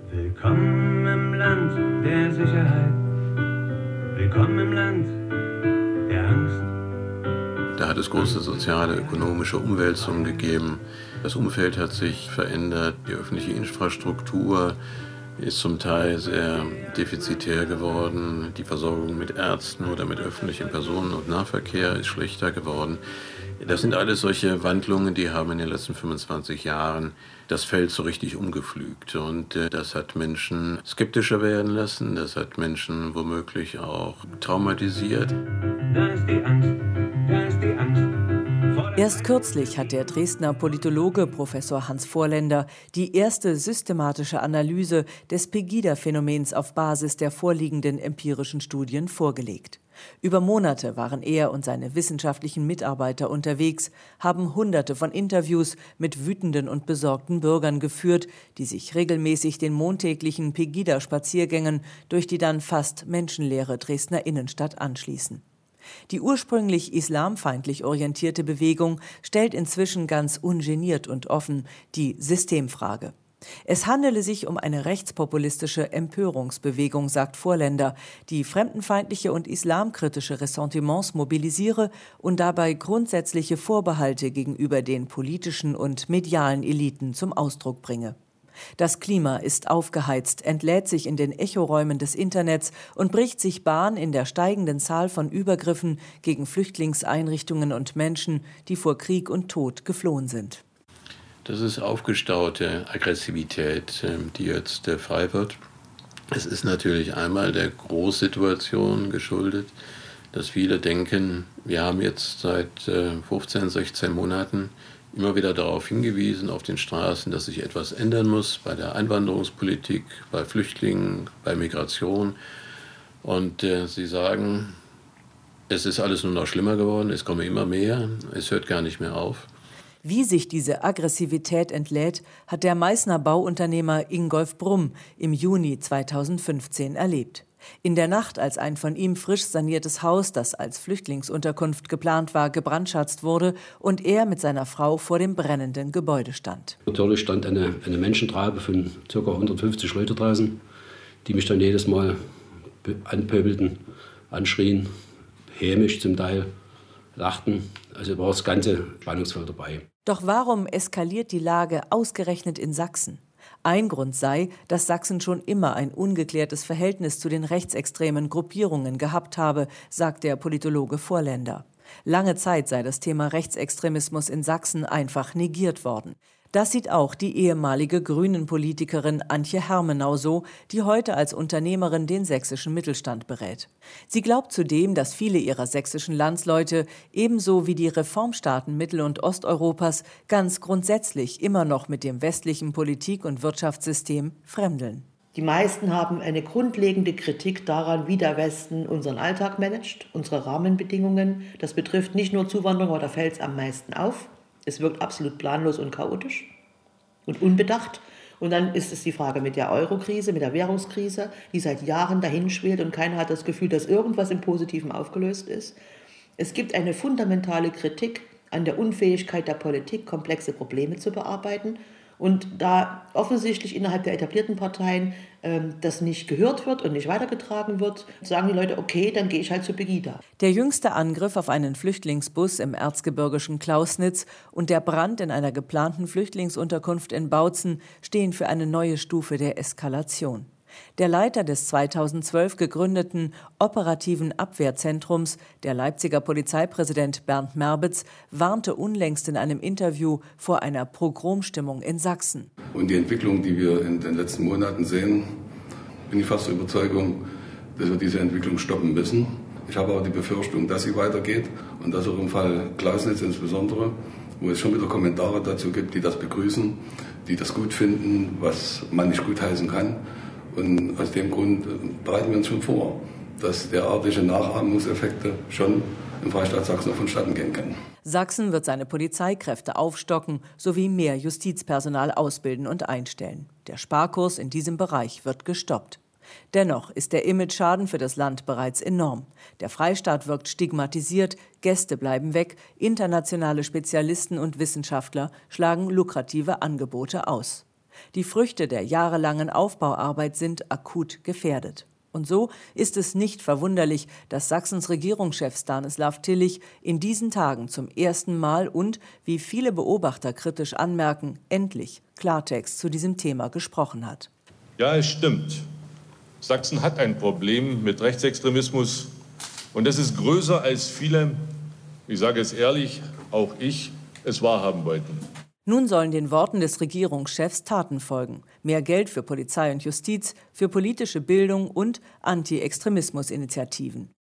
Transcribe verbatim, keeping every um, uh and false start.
Willkommen im Land der Sicherheit. Willkommen im Land der Angst. Da hat es große soziale, ökonomische Umwälzungen gegeben. Das Umfeld hat sich verändert. Die öffentliche Infrastruktur ist zum Teil sehr defizitär geworden. Die Versorgung mit Ärzten oder mit öffentlichem Personen- und Nahverkehr ist schlechter geworden. Das sind alles solche Wandlungen, die haben in den letzten fünfundzwanzig Jahren das Feld so richtig umgepflügt. Und äh, das hat Menschen skeptischer werden lassen, das hat Menschen womöglich auch traumatisiert. Da ist die Angst, da ist die Angst. Erst kürzlich hat der Dresdner Politologe Professor Hans Vorländer die erste systematische Analyse des Pegida-Phänomens auf Basis der vorliegenden empirischen Studien vorgelegt. Über Monate waren er und seine wissenschaftlichen Mitarbeiter unterwegs, haben Hunderte von Interviews mit wütenden und besorgten Bürgern geführt, die sich regelmäßig den montäglichen Pegida-Spaziergängen durch die dann fast menschenleere Dresdner Innenstadt anschließen. Die ursprünglich islamfeindlich orientierte Bewegung stellt inzwischen ganz ungeniert und offen die Systemfrage. Es handele sich um eine rechtspopulistische Empörungsbewegung, sagt Vorländer, die fremdenfeindliche und islamkritische Ressentiments mobilisiere und dabei grundsätzliche Vorbehalte gegenüber den politischen und medialen Eliten zum Ausdruck bringe. Das Klima ist aufgeheizt, entlädt sich in den Echoräumen des Internets und bricht sich Bahn in der steigenden Zahl von Übergriffen gegen Flüchtlingseinrichtungen und Menschen, die vor Krieg und Tod geflohen sind. Das ist aufgestaute Aggressivität, die jetzt frei wird. Es ist natürlich einmal der Großsituation geschuldet, dass viele denken, wir haben jetzt seit fünfzehn, sechzehn Monaten immer wieder darauf hingewiesen, auf den Straßen, dass sich etwas ändern muss bei der Einwanderungspolitik, bei Flüchtlingen, bei Migration. Und äh, sie sagen, es ist alles nur noch schlimmer geworden, es kommen immer mehr, es hört gar nicht mehr auf. Wie sich diese Aggressivität entlädt, hat der Meißner Bauunternehmer Ingolf Brumm im Juni zweitausendfünfzehn erlebt. In der Nacht, als ein von ihm frisch saniertes Haus, das als Flüchtlingsunterkunft geplant war, gebrandschatzt wurde und er mit seiner Frau vor dem brennenden Gebäude stand. Natürlich stand eine, eine Menschentraube von ca. hundertfünfzig Leuten draußen, die mich dann jedes Mal anpöbelten, anschrien, hämisch zum Teil, lachten. Also war das ganze spannungsvoll dabei. Doch warum eskaliert die Lage ausgerechnet in Sachsen? Ein Grund sei, dass Sachsen schon immer ein ungeklärtes Verhältnis zu den rechtsextremen Gruppierungen gehabt habe, sagt der Politologe Vorländer. Lange Zeit sei das Thema Rechtsextremismus in Sachsen einfach negiert worden. Das sieht auch die ehemalige Grünen-Politikerin Antje Hermenau so, die heute als Unternehmerin den sächsischen Mittelstand berät. Sie glaubt zudem, dass viele ihrer sächsischen Landsleute, ebenso wie die Reformstaaten Mittel- und Osteuropas, ganz grundsätzlich immer noch mit dem westlichen Politik- und Wirtschaftssystem fremdeln. Die meisten haben eine grundlegende Kritik daran, wie der Westen unseren Alltag managt, unsere Rahmenbedingungen. Das betrifft nicht nur Zuwanderung, aber da fällt es am meisten auf. Es wirkt absolut planlos und chaotisch und unbedacht. Und dann ist es die Frage mit der Euro-Krise, mit der Währungskrise, die seit Jahren dahinschwelt und keiner hat das Gefühl, dass irgendwas im Positiven aufgelöst ist. Es gibt eine fundamentale Kritik an der Unfähigkeit der Politik, komplexe Probleme zu bearbeiten. Und da offensichtlich innerhalb der etablierten Parteien ähm, das nicht gehört wird und nicht weitergetragen wird, sagen die Leute, okay, dann gehe ich halt zu Pegida. Der jüngste Angriff auf einen Flüchtlingsbus im erzgebirgischen Klausnitz und der Brand in einer geplanten Flüchtlingsunterkunft in Bautzen stehen für eine neue Stufe der Eskalation. Der Leiter des zweitausendzwölf gegründeten Operativen Abwehrzentrums, der Leipziger Polizeipräsident Bernd Merbitz, warnte unlängst in einem Interview vor einer Pogromstimmung in Sachsen. Und die Entwicklung, die wir in den letzten Monaten sehen, bin ich fast der Überzeugung, dass wir diese Entwicklung stoppen müssen. Ich habe auch die Befürchtung, dass sie weitergeht und dass auch im Fall Klausnitz insbesondere, wo es schon wieder Kommentare dazu gibt, die das begrüßen, die das gut finden, was man nicht gutheißen kann. Und aus dem Grund bereiten wir uns schon vor, dass derartige Nachahmungseffekte schon im Freistaat Sachsen vonstatten gehen können. Sachsen wird seine Polizeikräfte aufstocken sowie mehr Justizpersonal ausbilden und einstellen. Der Sparkurs in diesem Bereich wird gestoppt. Dennoch ist der Imageschaden für das Land bereits enorm. Der Freistaat wirkt stigmatisiert, Gäste bleiben weg, internationale Spezialisten und Wissenschaftler schlagen lukrative Angebote aus. Die Früchte der jahrelangen Aufbauarbeit sind akut gefährdet. Und so ist es nicht verwunderlich, dass Sachsens Regierungschef Stanislav Tillich in diesen Tagen zum ersten Mal und, wie viele Beobachter kritisch anmerken, endlich Klartext zu diesem Thema gesprochen hat. Ja, es stimmt. Sachsen hat ein Problem mit Rechtsextremismus und das ist größer, als viele, ich sage es ehrlich, auch ich, es wahrhaben wollten. Nun sollen den Worten des Regierungschefs Taten folgen. Mehr Geld für Polizei und Justiz, für politische Bildung und Anti-Extremismus-Initiativen.